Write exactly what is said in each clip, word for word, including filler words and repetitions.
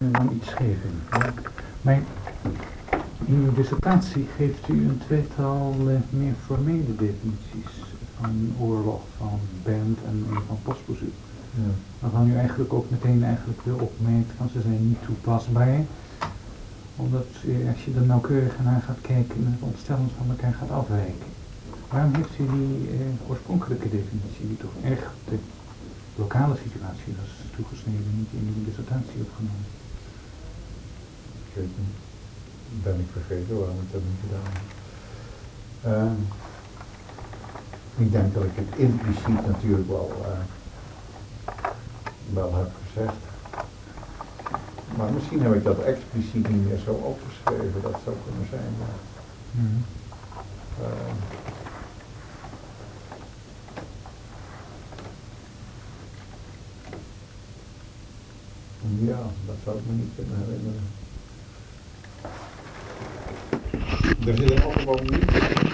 dan iets geven. Ja. Maar in uw dissertatie geeft u een tweetal uh, meer formele definities van oorlog, van band en van postbezoek. Ja. Waarvan u eigenlijk ook meteen eigenlijk wil opmerken van ze zijn niet toepasbaar. Omdat uh, als je er nauwkeuriger naar gaat kijken, het ontstellend van elkaar gaat afwijken. Waarom heeft u die uh, oorspronkelijke definitie, die toch erg op de lokale situatie was toegesneden, niet in uw dissertatie opgenomen? Ik weet niet. Ben ik vergeten waarom ik dat niet gedaan heb. Uh, ik denk dat ik het impliciet natuurlijk wel, uh, wel heb gezegd. Maar misschien heb ik dat expliciet niet meer zo opgeschreven, dat zou kunnen zijn. Maar, Mm-hmm. uh, ja, dat zou ik me niet kunnen herinneren. Er zit een andere moment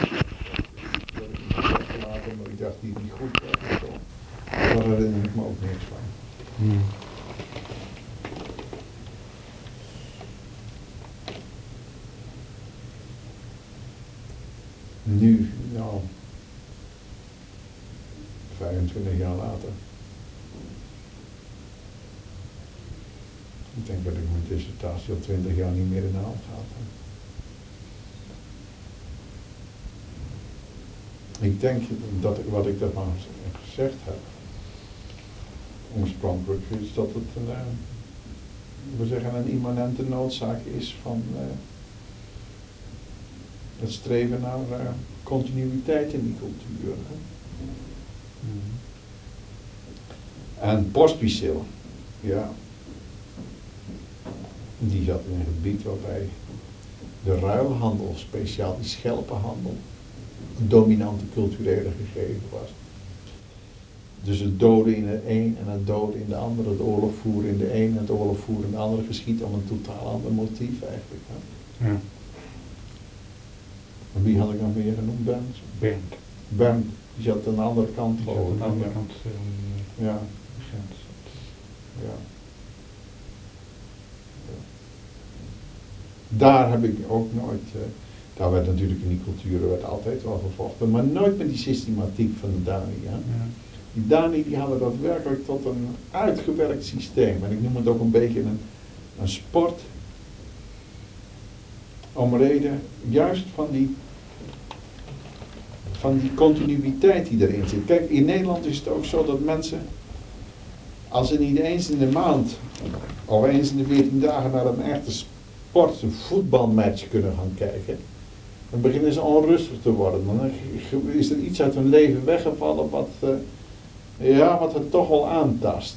later, maar ik dacht die niet goed was of zo. Daar herinner ik me ook niks van. Mm. Nu, nou, vijfentwintig jaar later. Ik denk dat ik mijn dissertatie al twintig jaar niet meer in de hand had. Ik denk dat ik, wat ik daarvan gezegd heb, oorspronkelijk is dat het een, uh, we zeggen een immanente noodzaak is van uh, het streven naar uh, continuïteit in die cultuur. Hè? Mm. En Pospisil, ja, die zat in een gebied waarbij de ruilhandel, speciaal die schelpenhandel, een dominante culturele gegeven was. Dus het doden in de een en het doden in de andere, het oorlog voeren in de een en het oorlog voeren in de andere geschiet om een totaal ander motief eigenlijk. Hè? Ja. En wie had ik nog meer genoemd? Bernd? Bernd. Bernd, die zat aan de andere kant Die zat geloof aan ik. de andere Ja. kant uh, Ja. de grens. Ja. Ja. Daar heb ik ook nooit, uh, daar werd natuurlijk in die culturen werd altijd wel gevochten, maar nooit met die systematiek van de Dani. Hè? Ja. Die Dani die hadden dat werkelijk tot een uitgewerkt systeem. En ik noem het ook een beetje een, een sport. Om reden juist van die, van die continuïteit die erin zit. Kijk, in Nederland is het ook zo dat mensen, als ze niet eens in de maand of eens in de veertien dagen naar een echte sport, een voetbalmatch kunnen gaan kijken, dan beginnen ze onrustig te worden. Dan is er iets uit hun leven weggevallen wat, uh, ja, wat het toch wel aantast.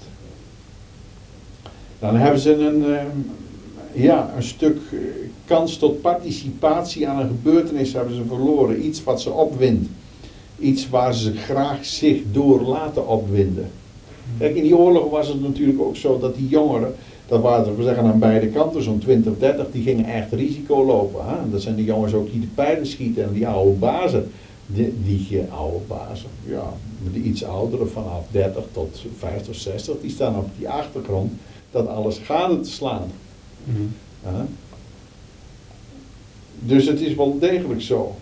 Dan hebben ze een, uh, ja, een stuk uh, kans tot participatie aan een gebeurtenis hebben ze verloren. Iets wat ze opwindt. Iets waar ze graag zich door laten opwinden. Kijk, in die oorlog was het natuurlijk ook zo dat die jongeren, dat waren we zeggen aan beide kanten, zo'n twintig, dertig, die gingen echt risico lopen. Hè? Dat zijn die jongens ook die de pijlen schieten en die oude bazen. Die, die oude bazen, ja, de iets ouderen vanaf dertig tot vijftig, zestig, die staan op die achtergrond dat alles gade te slaan. Mm. Hè? Dus het is wel degelijk zo.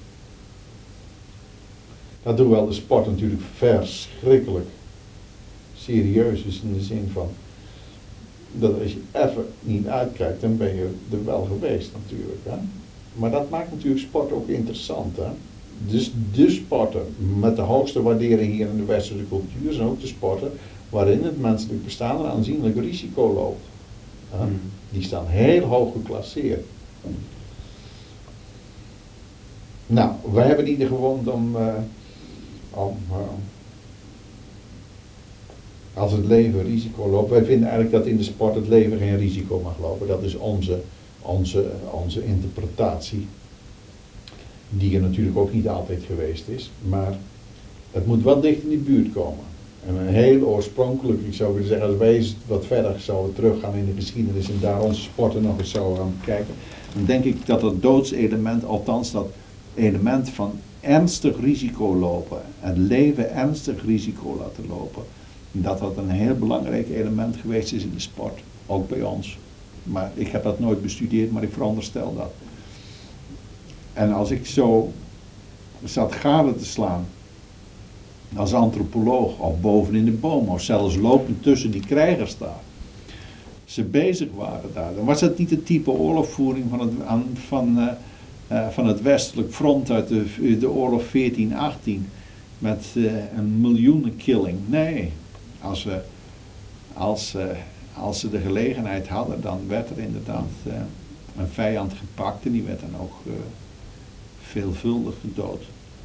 Dat doet wel de sport natuurlijk verschrikkelijk serieus is in de zin van dat als je even niet uitkijkt, dan ben je er wel geweest natuurlijk. Hè? Maar dat maakt natuurlijk sport ook interessant. Hè? Dus de sporten met de hoogste waardering hier in de westerse cultuur zijn ook de sporten waarin het menselijk bestaan een aanzienlijk risico loopt. Hè? Mm. Die staan heel hoog geclasseerd. Nou, wij hebben ieder gewoond om, uh, om uh, als het leven risico loopt. Wij vinden eigenlijk dat in de sport het leven geen risico mag lopen. Dat is onze, onze, onze interpretatie. Die er natuurlijk ook niet altijd geweest is. Maar het moet wel dicht in de buurt komen. En een heel oorspronkelijk, ik zou willen zeggen, als wij eens wat verder zouden teruggaan in de geschiedenis en daar onze sporten nog eens zouden gaan bekijken, dan denk ik dat dat doodselement, althans dat element van ernstig risico lopen, het leven ernstig risico laten lopen, dat dat een heel belangrijk element geweest is in de sport, ook bij ons. maar ik heb dat nooit bestudeerd, maar ik veronderstel dat. En als ik zo zat gade te slaan als antropoloog, of boven in de boom, of zelfs lopend tussen die krijgers daar, ze bezig waren daar, dan was het niet de type oorlogvoering van het, aan, van, uh, uh, van het westelijk front uit de, de oorlog veertien achttien met uh, een miljoenenkilling. Nee, als ze, als, uh, als ze de gelegenheid hadden, dan werd er inderdaad uh, een vijand gepakt en die werd dan ook uh, veelvuldig gedood.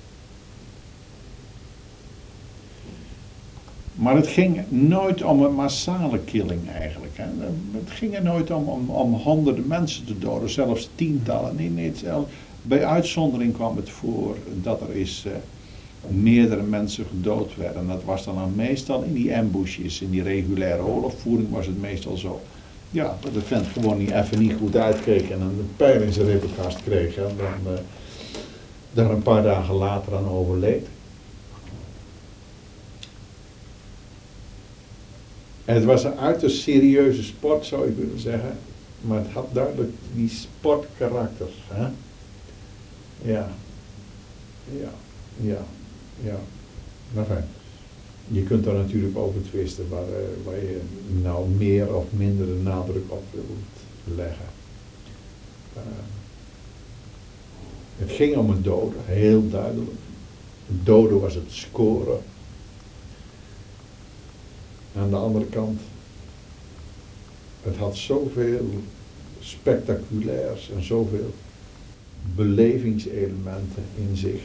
Maar het ging nooit om een massale killing eigenlijk. Hè. Het ging er nooit om, om, om honderden mensen te doden, zelfs tientallen. Nee, nee, zelfs, bij uitzondering kwam het voor dat er eens uh, meerdere mensen gedood werden. Dat was dan, dan meestal in die ambushes, in die reguliere oorlogvoering was het meestal zo. Ja, dat de vent gewoon niet, even niet goed uitkeek en een pijl in zijn ribbenkast kreeg. En dan uh, daar een paar dagen later aan overleed. En het was een uiterst serieuze sport, zou ik willen zeggen. Maar het had duidelijk die sportkarakter. Hè? Ja. Ja. Ja. Ja. Maar fijn. Je kunt daar natuurlijk over twisten waar, uh, waar je nou meer of minder de nadruk op wilt leggen. Uh, het ging om een dode, heel duidelijk. Een dode was het scoren. Aan de andere kant, het had zoveel spectaculairs en zoveel belevingselementen in zich,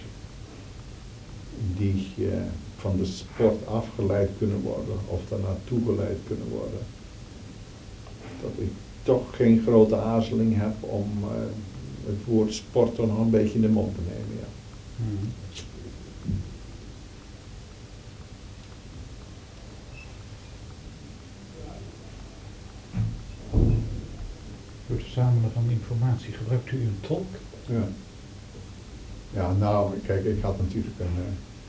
die uh, van de sport afgeleid kunnen worden of daar naartoe geleid kunnen worden, dat ik toch geen grote aarzeling heb om uh, het woord sport er nog een beetje in de mond te nemen. Ja. Hmm. Voor het verzamelen van informatie gebruikt u een tolk? Ja. Ja, nou, kijk, ik had natuurlijk een,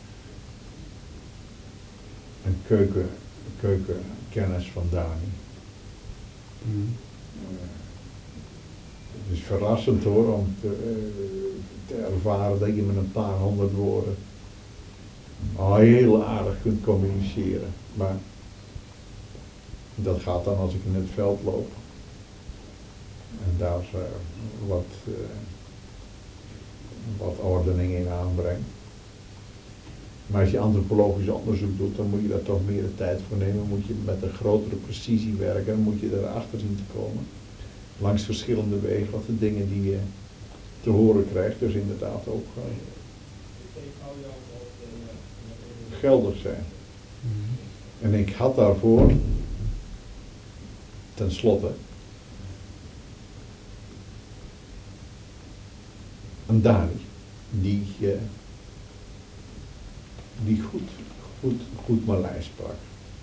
een keuken, een keukenkennis van Dani. Mm. Uh, het is verrassend hoor, om te, uh, te ervaren dat je met een paar honderd woorden al heel aardig kunt communiceren. Maar dat gaat dan als ik in het veld loop. En daar uh, wat, uh, wat ordening in aanbrengt. Maar als je antropologisch onderzoek doet, dan moet je daar toch meer de tijd voor nemen. Moet je met een grotere precisie werken. Dan moet je erachter zien te komen. Langs verschillende wegen wat de dingen die je te horen krijgt. Dus inderdaad ook uh, geldig zijn. Mm. En ik had daarvoor, ten slotte, een Dani die, uh, die goed, goed, goed Maleis sprak.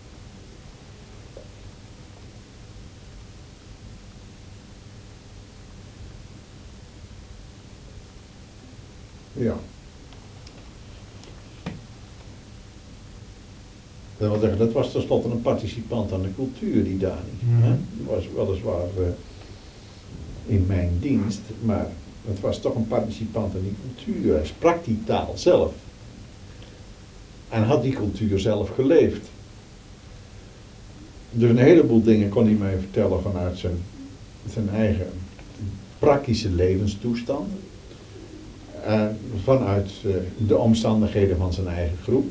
Ja. Dat wil zeggen, dat was tenslotte een participant aan de cultuur, die Dani. Mm-hmm. Hè? Was weliswaar uh, in mijn dienst, maar het was toch een participant aan die cultuur. Hij sprak die taal zelf. En had die cultuur zelf geleefd. Dus een heleboel dingen kon hij mij vertellen vanuit zijn, zijn eigen praktische levenstoestand. En vanuit uh, de omstandigheden van zijn eigen groep.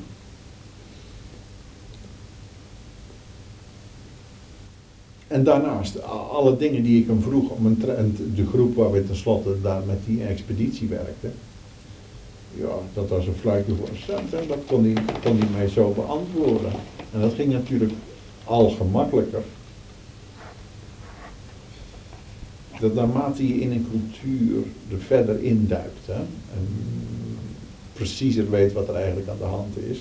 En daarnaast alle dingen die ik hem vroeg om een tra- de groep waar we tenslotte daar met die expeditie werkten. Ja, dat was een fluitje voor een cent en dat kon hij, kon hij mij zo beantwoorden. En dat ging natuurlijk al gemakkelijker. Dat naarmate je in een cultuur er verder induikt, hè, en preciezer weet wat er eigenlijk aan de hand is,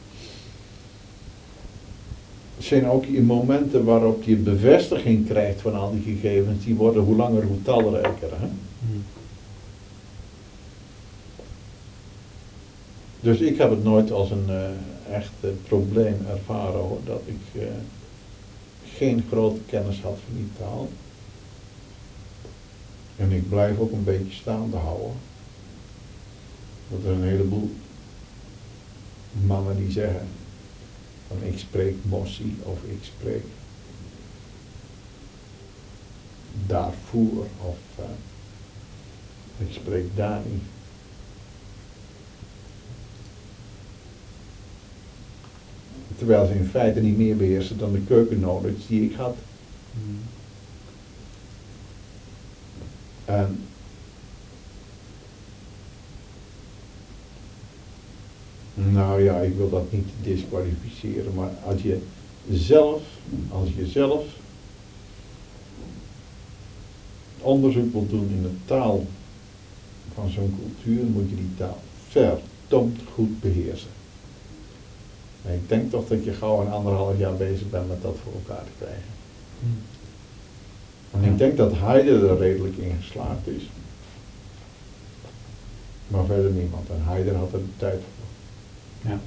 zijn ook in momenten waarop je bevestiging krijgt van al die gegevens, die worden hoe langer hoe talrijker. Hè? Mm. Dus ik heb het nooit als een uh, echt uh, probleem ervaren hoor, dat ik uh, geen grote kennis had van die taal. En ik blijf ook een beetje staande houden. Want er zijn een heleboel mannen die zeggen van ik spreek Mossi of ik spreek Darfur of uh, ik spreek Dani. Terwijl ze in feite niet meer beheersen dan de keukennodig die ik had. Mm. En nou ja, ik wil dat niet disqualificeren, maar als je zelf, als je zelf onderzoek wilt doen in de taal van zo'n cultuur, moet je die taal verdomd goed beheersen. En ik denk toch dat je gauw een anderhalf jaar bezig bent met dat voor elkaar te krijgen. Mm. En ik denk dat Heidegger er redelijk in geslaagd is. Maar verder niemand. En Heidegger had er de tijd voor. Ja.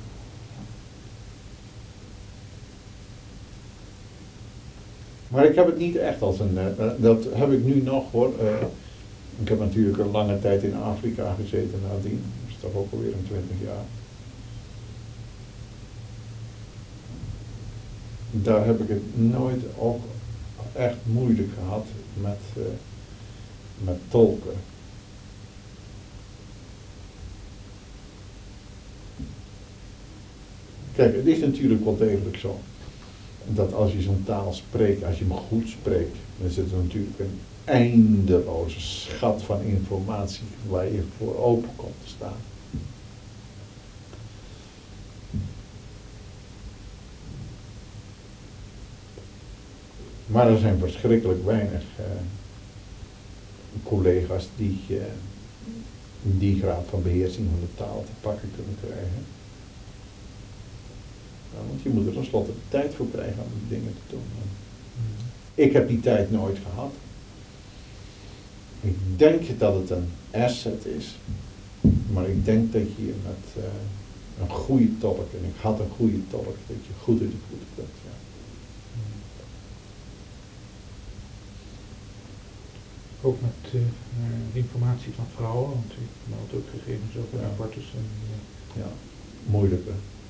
Maar ik heb het niet echt als een, uh, dat heb ik nu nog hoor. Uh, ik heb natuurlijk een lange tijd in Afrika gezeten nadien. Dat is toch ook alweer een twintig jaar. Daar heb ik het nooit ook echt moeilijk gehad met, uh, met tolken. Kijk, het is natuurlijk wel degelijk zo dat als je zo'n taal spreekt, als je hem goed spreekt, dan zit er natuurlijk een eindeloze schat van informatie waar je voor open komt te staan. Maar er zijn verschrikkelijk weinig uh, collega's die uh, die graad van beheersing van de taal te pakken kunnen krijgen. Ja, want je moet er tenslotte tijd voor krijgen om die dingen te doen. Mm. Ik heb die tijd nooit gehad. Ik denk dat het een asset is, maar ik denk dat je met uh, een goede tolk, en ik had een goede tolk, dat je goed uit de voeten kunt. Ja. Ook met uh, informatie van vrouwen, want ik meld ook gegevens over Ja. abortus. En, uh, Ja, moeilijker.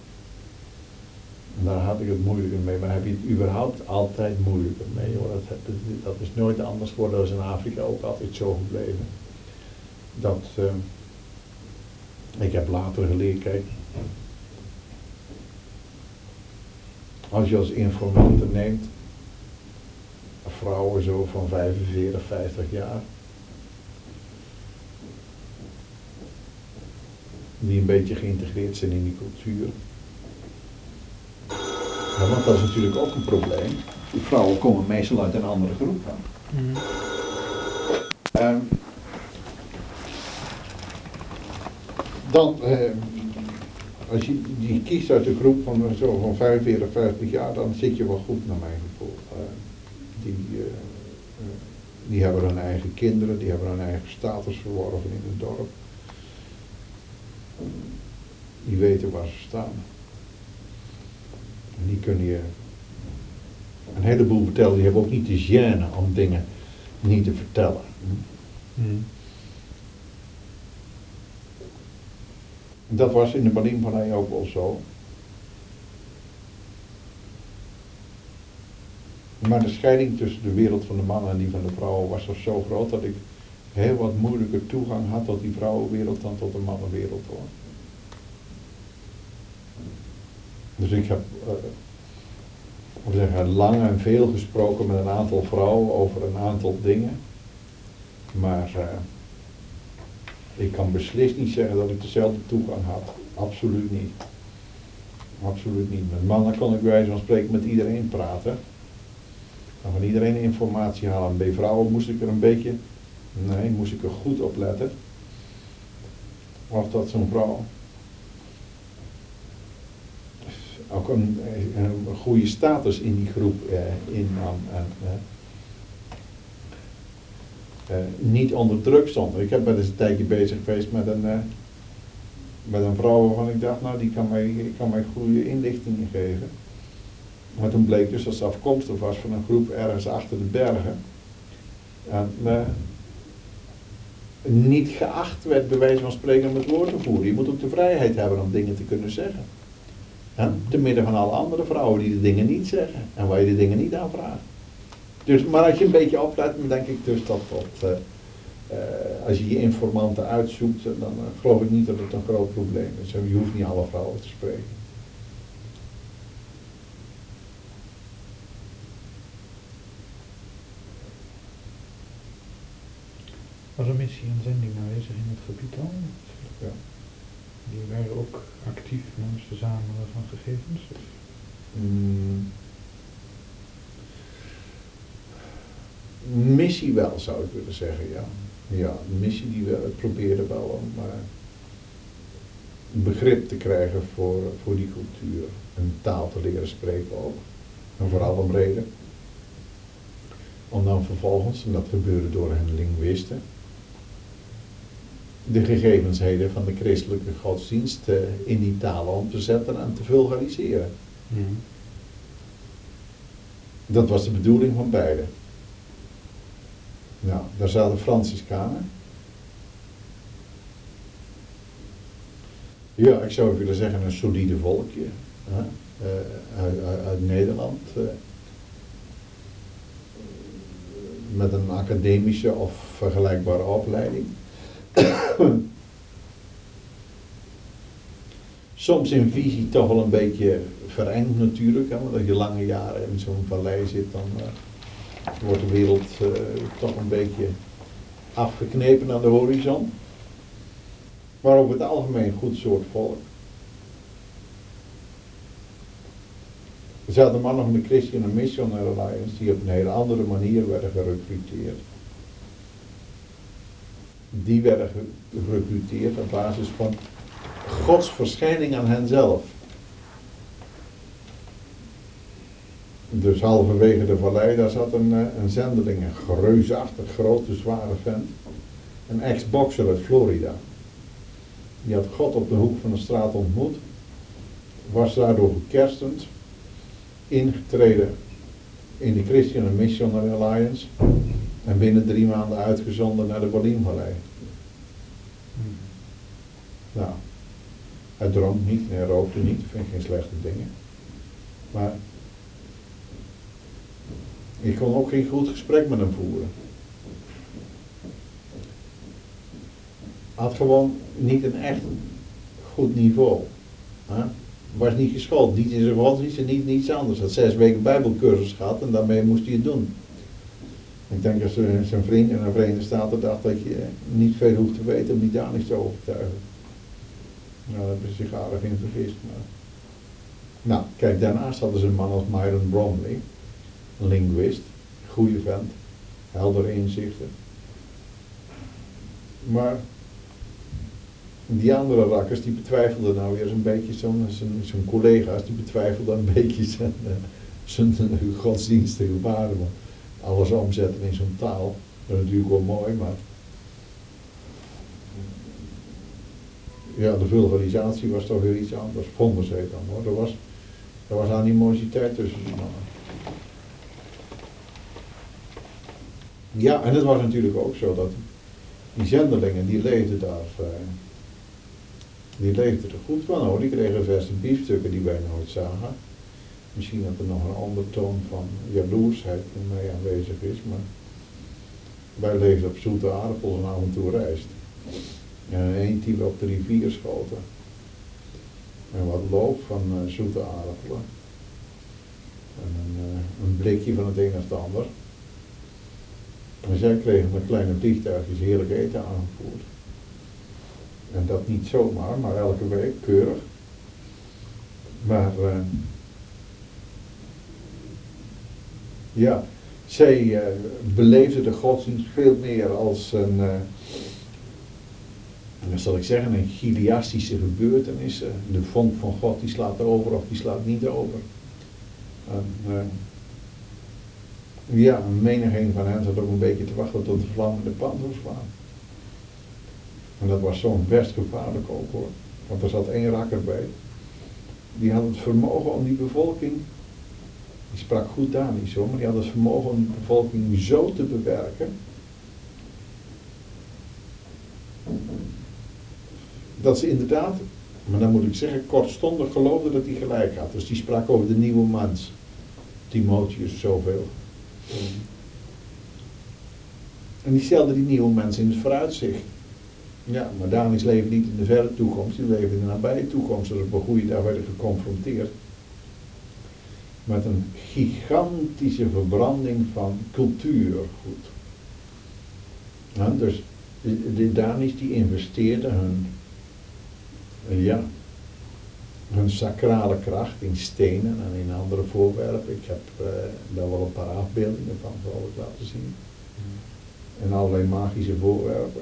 En daar had ik het moeilijker mee, maar heb je het überhaupt altijd moeilijker mee hoor. Dat, heb, dat is nooit anders geworden, dat is in Afrika ook altijd zo gebleven. Dat, uh, ik heb later geleerd, kijk, als je als informanten neemt, vrouwen zo van vijfenveertig, vijftig jaar, die een beetje geïntegreerd zijn in die cultuur. Ja, want dat is natuurlijk ook een probleem. Die vrouwen komen meestal uit een andere groep van. mm. Um, dan, uh, als je die kiest uit de groep van zo van vijfenveertig, vijftig jaar, dan zit je wel goed naar mijn gevoel. Uh, die, uh, uh, die hebben hun eigen kinderen, die hebben hun eigen status verworven in het dorp. Die weten waar ze staan. En die kunnen je een heleboel vertellen. Die hebben ook niet de gêne om dingen niet te vertellen. Mm. Dat was in de Balimpanei ook wel zo. Maar de scheiding tussen de wereld van de mannen en die van de vrouwen was toch zo groot dat ik heel wat moeilijker toegang had tot die vrouwenwereld dan tot de mannenwereld hoor. Dus ik heb uh, we zeggen, lang en veel gesproken met een aantal vrouwen over een aantal dingen. Maar uh, ik kan beslist niet zeggen dat ik dezelfde toegang had. Absoluut niet. Absoluut niet. Met mannen kon ik bij wijze van spreken met iedereen praten. En van iedereen informatie halen. Bij vrouwen moest ik er een beetje, nee, moest ik er goed op letten. Of dat zo'n vrouw ook een, een goede status in die groep eh, innam en eh, eh, niet onder druk stond. Ik heb wel eens een tijdje bezig geweest met een, eh, met een vrouw waarvan ik dacht, nou die kan mij, kan mij goede inlichtingen geven. Maar toen bleek dus dat ze afkomstig was van een groep ergens achter de bergen. En, uh, niet geacht werd bij wijze van spreken om het woord te voeren. Je moet ook de vrijheid hebben om dingen te kunnen zeggen. Hè? Te midden van alle andere vrouwen die de dingen niet zeggen en waar je de dingen niet aan vraagt. Dus, maar als je een beetje oplet, dan denk ik dus dat dat, uh, uh, als je je informanten uitzoekt, dan uh, geloof ik niet dat het een groot probleem is. Je hoeft niet alle vrouwen te spreken. Was een missie en zending aanwezig in het gebied al? Ja. Die waren ook actief met het verzamelen van gegevens? Of? Mm. Missie wel, zou ik willen zeggen, ja. Ja, de missie die we probeerden wel om uh, begrip te krijgen voor, voor die cultuur. En taal te leren spreken ook. En vooral om reden. Om dan vervolgens, en dat gebeurde door hen linguïsten, de gegevensheden van de christelijke godsdienst uh, in die taal om te zetten en te vulgariseren. Mm. Dat was de bedoeling van beide. Nou, daar zaten Franciscanen. Ja, ik zou willen zeggen een solide volkje. Hè? Uh, uit, uit, uit Nederland. Uh, met een academische of vergelijkbare opleiding. Soms in visie toch wel een beetje verengd natuurlijk. Hè? Want als je lange jaren in zo'n vallei zit, dan uh, wordt de wereld uh, toch een beetje afgeknepen aan de horizon. Maar over het algemeen een goed soort volk. Er zaten mannen van de Christian Missionary Alliance die op een hele andere manier werden gerecruiteerd. Die werden gerecruiteerd op basis van Gods verschijning aan henzelf. Dus halverwege de vallei, daar zat een, een zendeling, een reusachtig grote zware vent. Een ex-boxer uit Florida. Die had God op de hoek van de straat ontmoet. Was daardoor gekerstend. Ingetreden in de Christian Missionary Alliance. En binnen drie maanden uitgezonden naar de Bolimvallei. Mm. Nou, hij dronk niet en hij rookte niet. Ik vind geen slechte dingen. Maar ik kon ook geen goed gesprek met hem voeren. Had gewoon niet een echt goed niveau. Hè? Was niet geschoold, niet in zijn godsdienst en niet niets anders. Had zes weken bijbelcursus gehad en daarmee moest hij het doen. Ik denk dat zijn vriend in een Verenigde Staten dacht dat je niet veel hoeft te weten om die daar niks te overtuigen. Nou, daar hebben ze zich aardig in vergist. Maar... Nou, kijk, daarnaast hadden ze een man als Myron Bromley, een linguist, goede vent, heldere inzichten. Maar die andere rakkers die betwijfelden nou weer zo'n beetje, zo'n zo'n collega's, die betwijfelden een beetje zijn, zijn godsdienstige waarden. Alles omzetten in zo'n taal, dat is natuurlijk wel mooi, maar ja, de vulgarisatie was toch weer iets anders, vonden ze het dan hoor. Er was, er was animositeit tussen die mannen. Ja, en het was natuurlijk ook zo dat die zendelingen, die leefden daar, uh, die leefden er goed van hoor. Die kregen verse biefstukken die wij nooit zagen. Misschien dat er nog een ondertoon van jaloersheid mee aanwezig is, maar wij leefden op zoete aardappels en af en toe rijst. En een eend die we op de rivier schoten. En wat loof van uh, zoete aardappelen. En een, uh, een blikje van het een of het ander. En zij kregen met kleine vliegtuigjes heerlijk eten aangevoerd. En dat niet zomaar, maar elke week, keurig. Maar uh, ja, zij uh, beleefden de godsdienst veel meer als een, uh, dan zal ik zeggen, een chiliastische gebeurtenis. Uh, de vonk van God die slaat over of die slaat niet over. En, uh, ja, menig een van hen zat ook een beetje te wachten tot de vlammende pan zou slaan. En dat was zo'n best gevaarlijk ook hoor. Want er zat één rakker bij. Die had het vermogen om die bevolking, die sprak goed Danisch hoor, maar die had het vermogen om die bevolking zo te bewerken, dat ze inderdaad, maar dan moet ik zeggen, kortstondig geloofde dat hij gelijk had. Dus die sprak over de nieuwe mens. Timotheus zoveel. En die stelde die nieuwe mens in het vooruitzicht. Ja, maar Daniëls leven niet in de verre toekomst, die leven in de nabije toekomst. Dus op een goede dag werden geconfronteerd met een gigantische verbranding van cultuurgoed. Ja, dus de, de Daniëls die investeerden hun, ja, hun sacrale kracht in stenen en in andere voorwerpen. Ik heb uh, daar wel een paar afbeeldingen van, zal ik laten zien. En allerlei magische voorwerpen.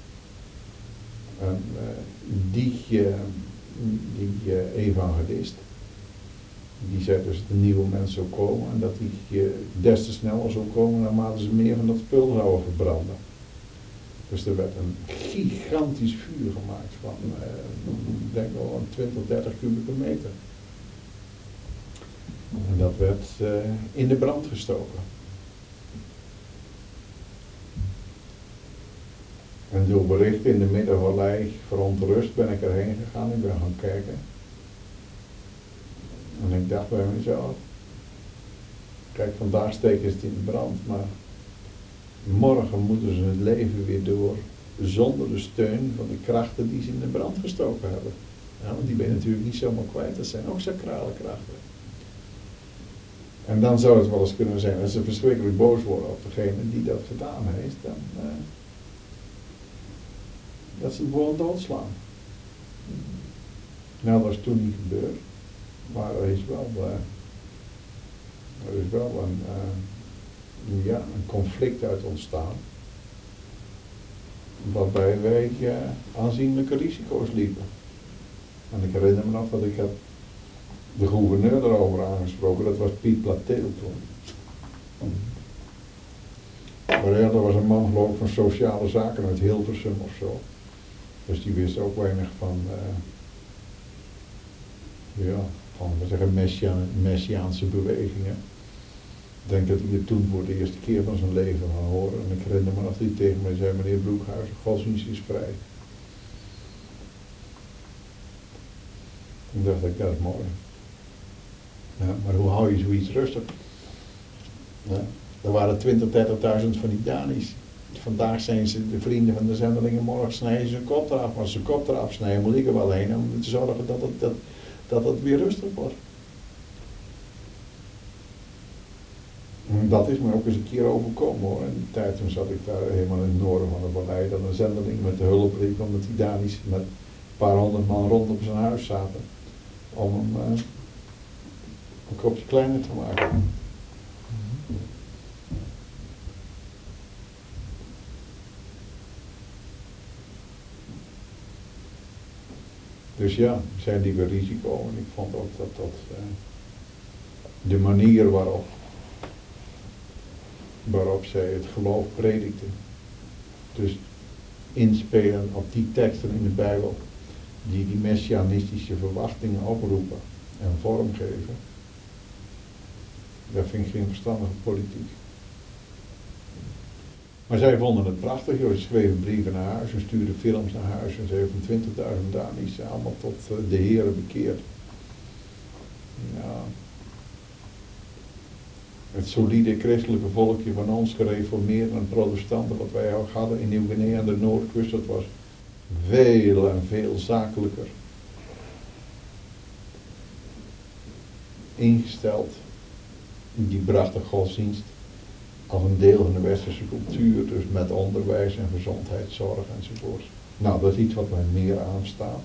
En uh, die, uh, die uh, evangelist, die zei dus dat de nieuwe mens zou komen en dat die uh, des te sneller zou komen naarmate ze meer van dat spul zouden verbranden. Dus er werd een gigantisch vuur gemaakt van, uh, ik denk wel twintig, dertig kubieke meter. En dat werd uh, in de brand gestoken. En door berichten in de Middenvallei verontrust ben ik erheen gegaan, ik ben gaan kijken. En ik dacht bij mezelf, kijk, vandaag steken ze het in de brand, maar morgen moeten ze het leven weer door zonder de steun van de krachten die ze in de brand gestoken hebben. Ja, want die ben je natuurlijk niet zomaar kwijt, dat zijn ook sacrale krachten. En dan zou het wel eens kunnen zijn dat ze verschrikkelijk boos worden op degene die dat gedaan heeft. Dan, uh, dat ze het gewoon doodslaan. Nou, dat is toen niet gebeurd. Maar er is wel, uh, er is wel een, uh, ja, een conflict uit ontstaan. Waarbij wij uh, aanzienlijke risico's liepen. En ik herinner me nog dat ik heb de gouverneur erover aangesproken, dat was Piet Plateel toen. Maar ja, dat was een man geloof ik van sociale zaken uit Hilversum of zo. Dus die wist ook weinig van, uh, ja, van we zeggen Messia, Messiaanse bewegingen. Ik denk dat hij er toen voor de eerste keer van zijn leven van hoorde. En ik herinner me nog dat hij tegen mij zei, meneer Broekhuizen, godsdienst is vrij. Toen dacht ik, dat is mooi. Ja, maar hoe hou je zoiets rustig? Ja, er waren twintig, dertigduizend van die Dani's. Vandaag zijn ze de vrienden van de zendelingen, morgen snijden ze hun kop eraf. Als ze hun kop eraf snijden, moet ik er wel heen om te zorgen dat het, dat, dat het weer rustig wordt. En dat is me ook eens een keer overkomen hoor. In die tijd toen zat ik daar helemaal in het noorden van de vallei, dan een zendeling met de hulpbrief, omdat die Dani's met een paar honderd man rondom zijn huis zaten. Om hem uh, een kopje kleiner te maken. Dus ja, zij liepen risico en ik vond ook dat dat uh, de manier waarop, waarop zij het geloof predikten, dus inspelen op die teksten in de Bijbel, die die messianistische verwachtingen oproepen en vormgeven, dat vind ik geen verstandige politiek. Maar zij vonden het prachtig, joh. Ze schreven brieven naar huis en stuurden films naar huis en ze hebben twintigduizend Dani's allemaal tot uh, de Heere bekeerd. Ja. Het solide christelijke volkje van ons, gereformeerd en protestanten, wat wij ook hadden in Nieuw-Guinea aan de Noordkust, dat was veel en veel zakelijker ingesteld. Die bracht de godsdienst als een deel van de westerse cultuur, dus met onderwijs en gezondheidszorg enzovoort. Nou, dat is iets wat mij meer aanstaat.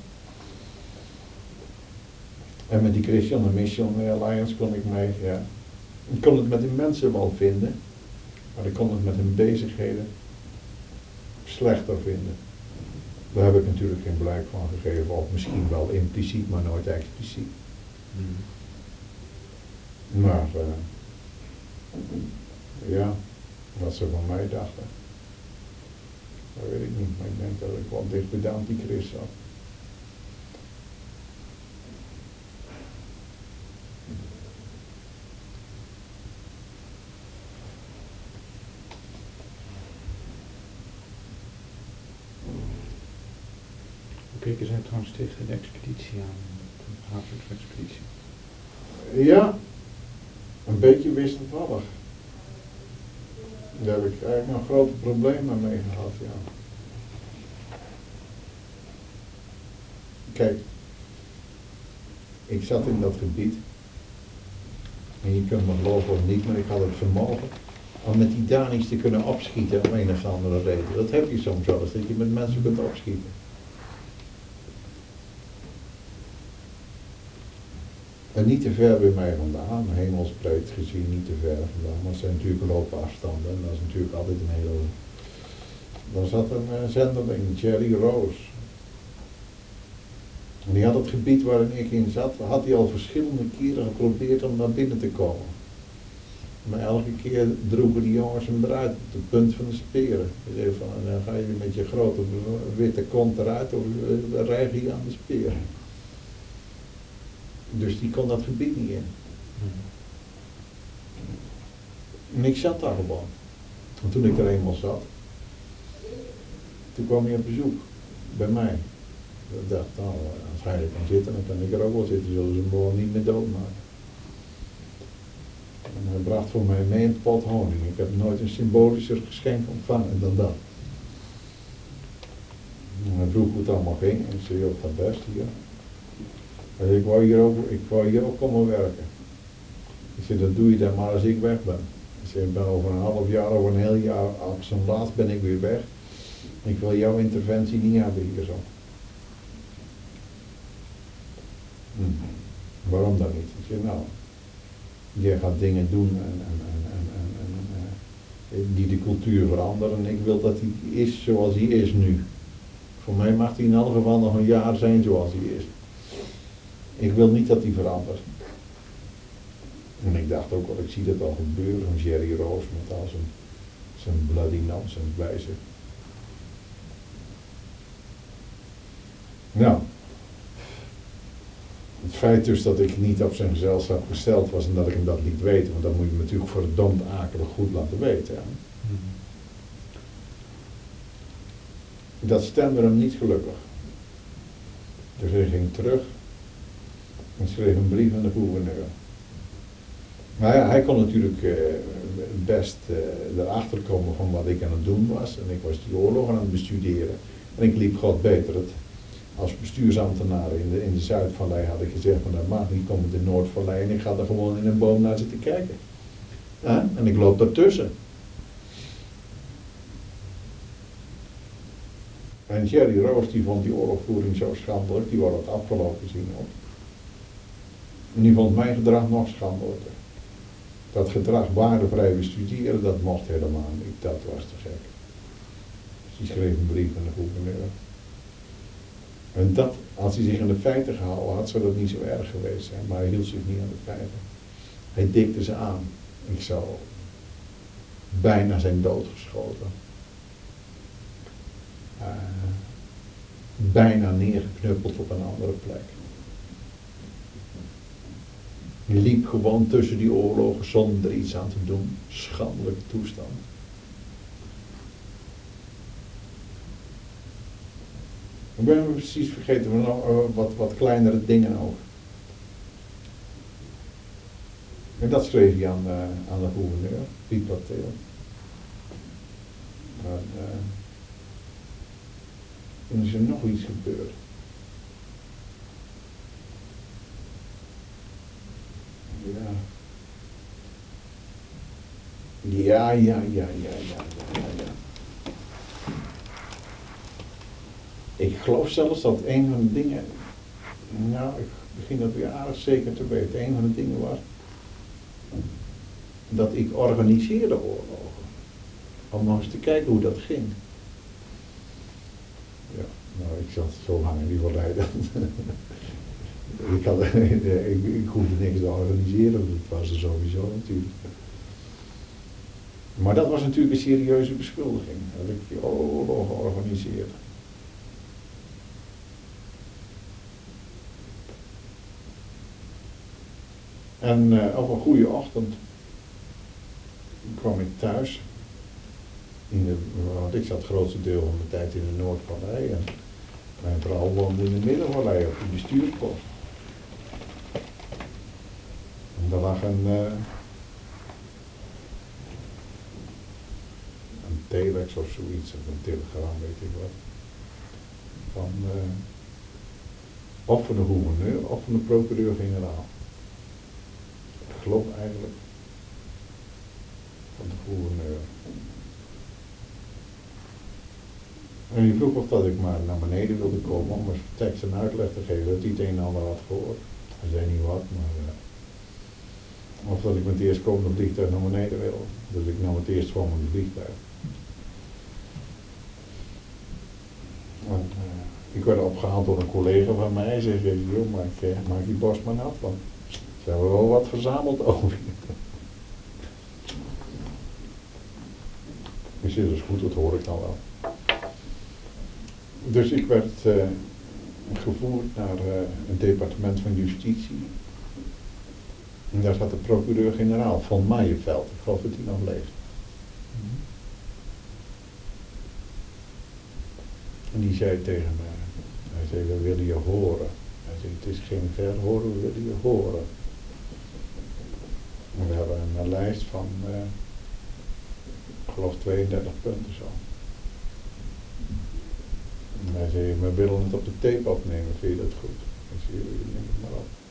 En met die Christian Mission Alliance kon ik mij, ja, ik kon het met die mensen wel vinden, maar ik kon het met hun bezigheden slechter vinden. Daar heb ik natuurlijk geen blijk van gegeven, of misschien wel impliciet, maar nooit expliciet. Hmm. Maar, uh, ja, wat ze van mij dachten, dat weet ik niet, maar ik denk dat ik wel dicht bij de antichrist zat. keken zij trouwens tegen de expeditie aan, de Havik-expeditie. Ja, een beetje wisselvallig. Daar heb ik eigenlijk nog grote problemen mee gehad, ja. Kijk, ik zat in dat gebied. En je kunt me geloven of niet, maar ik had het vermogen om met die Dani's te kunnen opschieten om een of andere reden. Dat heb je soms wel eens, dat je met mensen kunt opschieten. En niet te ver bij mij vandaan, hemelsbreed gezien niet te ver vandaan, maar het zijn natuurlijk loopafstanden en dat is natuurlijk altijd een hele... Daar zat een uh, zendeling, Jerry Rose. En die had het gebied waarin ik in zat, had hij al verschillende keren geprobeerd om naar binnen te komen. Maar elke keer droegen die jongens hem eruit, op het punt van de speren. Je zei van, dan ga je met je grote witte kont eruit of dan rijg je aan de speren. Dus die kon dat gebied niet in. En ik zat daar gewoon. En toen ik er eenmaal zat, toen kwam hij op bezoek bij mij. Ik dacht, nou, als hij er kan zitten, dan kan ik er ook wel zitten, zullen ze hem gewoon niet meer doodmaken. En hij bracht voor mij mee een pot honing. Ik heb nooit een symbolischer geschenk ontvangen dan dat. En hij vroeg hoe het allemaal ging en ik zei, joh, het gaat best hier. Hij zei, ik wou hier ook, ik wou hier ook komen werken. Ik zei, dat doe je dan maar als ik weg ben. Ik zei, ik ben over een half jaar, over een heel jaar, op zijn laatst ben ik weer weg. Ik wil jouw interventie niet hebben hier zo. Hm. Waarom dan niet? Ik zei, nou, jij gaat dingen doen en, en, en, en, en, en uh, die de cultuur veranderen en ik wil dat hij is zoals hij is nu. Voor mij mag hij in elk geval nog een jaar zijn zoals hij is. Ik wil niet dat hij verandert. En ik dacht ook wel, ik zie dat al gebeuren, van Jerry Rose met al zijn, zijn bloody nonsense bij zich. Nou, het feit dus dat ik niet op zijn gezelschap gesteld was en dat ik hem dat liet weten, want dat moet je me natuurlijk verdomd akelig goed laten weten. Hè? Mm-hmm. Dat stemde hem niet gelukkig. Dus hij ging terug en schreef een brief aan de gouverneur. Maar ja, hij kon natuurlijk uh, best uh, erachter komen van wat ik aan het doen was. En ik was die oorlog aan het bestuderen. En ik liep God beter het. Als bestuursambtenaar in de, in de Zuidvallei had ik gezegd van dat mag niet, kom in de Noordvallei en ik ga er gewoon in een boom naar zitten kijken. Ja? En ik loop daartussen. En Jerry Rose die vond die oorlogvoering zo schandelijk, die wou het afgelopen zien ook. En die vond mijn gedrag nog schandelijker. Dat gedrag waardevrij bestuderen, dat mocht helemaal niet, dat was te gek. Dus die schreef een brief aan de gouverneur. En dat, als hij zich aan de feiten gehouden had, zou dat niet zo erg geweest zijn, maar hij hield zich niet aan de feiten. Hij dikte ze aan. Ik zou bijna zijn doodgeschoten. Uh, bijna neergeknuppeld op een andere plek. Je liep gewoon tussen die oorlogen zonder er iets aan te doen. Schandelijke toestand. Ik ben precies vergeten van nog uh, wat, wat kleinere dingen ook. En dat schreef hij aan, uh, aan de gouverneur, Piet Patel. Maar uh, toen is er nog iets gebeurd. Ja. Ja, ja, ja, ja, ja, ja, ja. Ik geloof zelfs dat een van de dingen, nou, ik begin dat weer aardig zeker te weten, een van de dingen was dat ik organiseerde oorlogen. Om nog eens te kijken hoe dat ging. Ja, nou, ik zat zo lang in die vallei dat ik, had, ik, ik hoefde niks te organiseren, dat was er sowieso natuurlijk. Maar dat was natuurlijk een serieuze beschuldiging, dat ik die oorlogen organiseerde. En uh, op een goede ochtend kwam ik thuis. In de, want ik zat het grootste deel van de tijd in de Noordvallei. En Mijn vrouw woonde in de middenvallei op de bestuurspost. En daar lag een, uh, een telex of zoiets, of een telegram, weet ik wat. Van, uh, of van de gouverneur of van de procureur-generaal. Ik geloof eigenlijk van de gouverneur. En die vroeg of dat ik maar naar beneden wilde komen om eens tekst en uitleg te geven dat hij het een en ander had gehoord. Hij zei niet wat, maar uh, of dat ik met het eerstkomende vliegtuig naar beneden wil. Dus ik nam het eerstkomende vliegtuig. En, uh, ik werd opgehaald door een collega van mij. Hij zei, joh, maak, maak die borst maar af, want ze hebben wel wat verzameld over je. Ik zei, dat is goed, dat hoor ik dan wel. Dus ik werd uh, gevoerd naar uh, het departement van Justitie. En daar zat de procureur-generaal van Meijenveld. Ik geloof dat hij nog leeft. Mm-hmm. En die zei tegen mij, hij zei, we willen je horen. Hij zei, het is geen verhoor, we willen je horen. En we hebben een lijst van, uh, ik geloof tweeëndertig punten zo. En hij zei, we willen het op de tape opnemen, vind je dat goed? Ik zei, neem het maar op.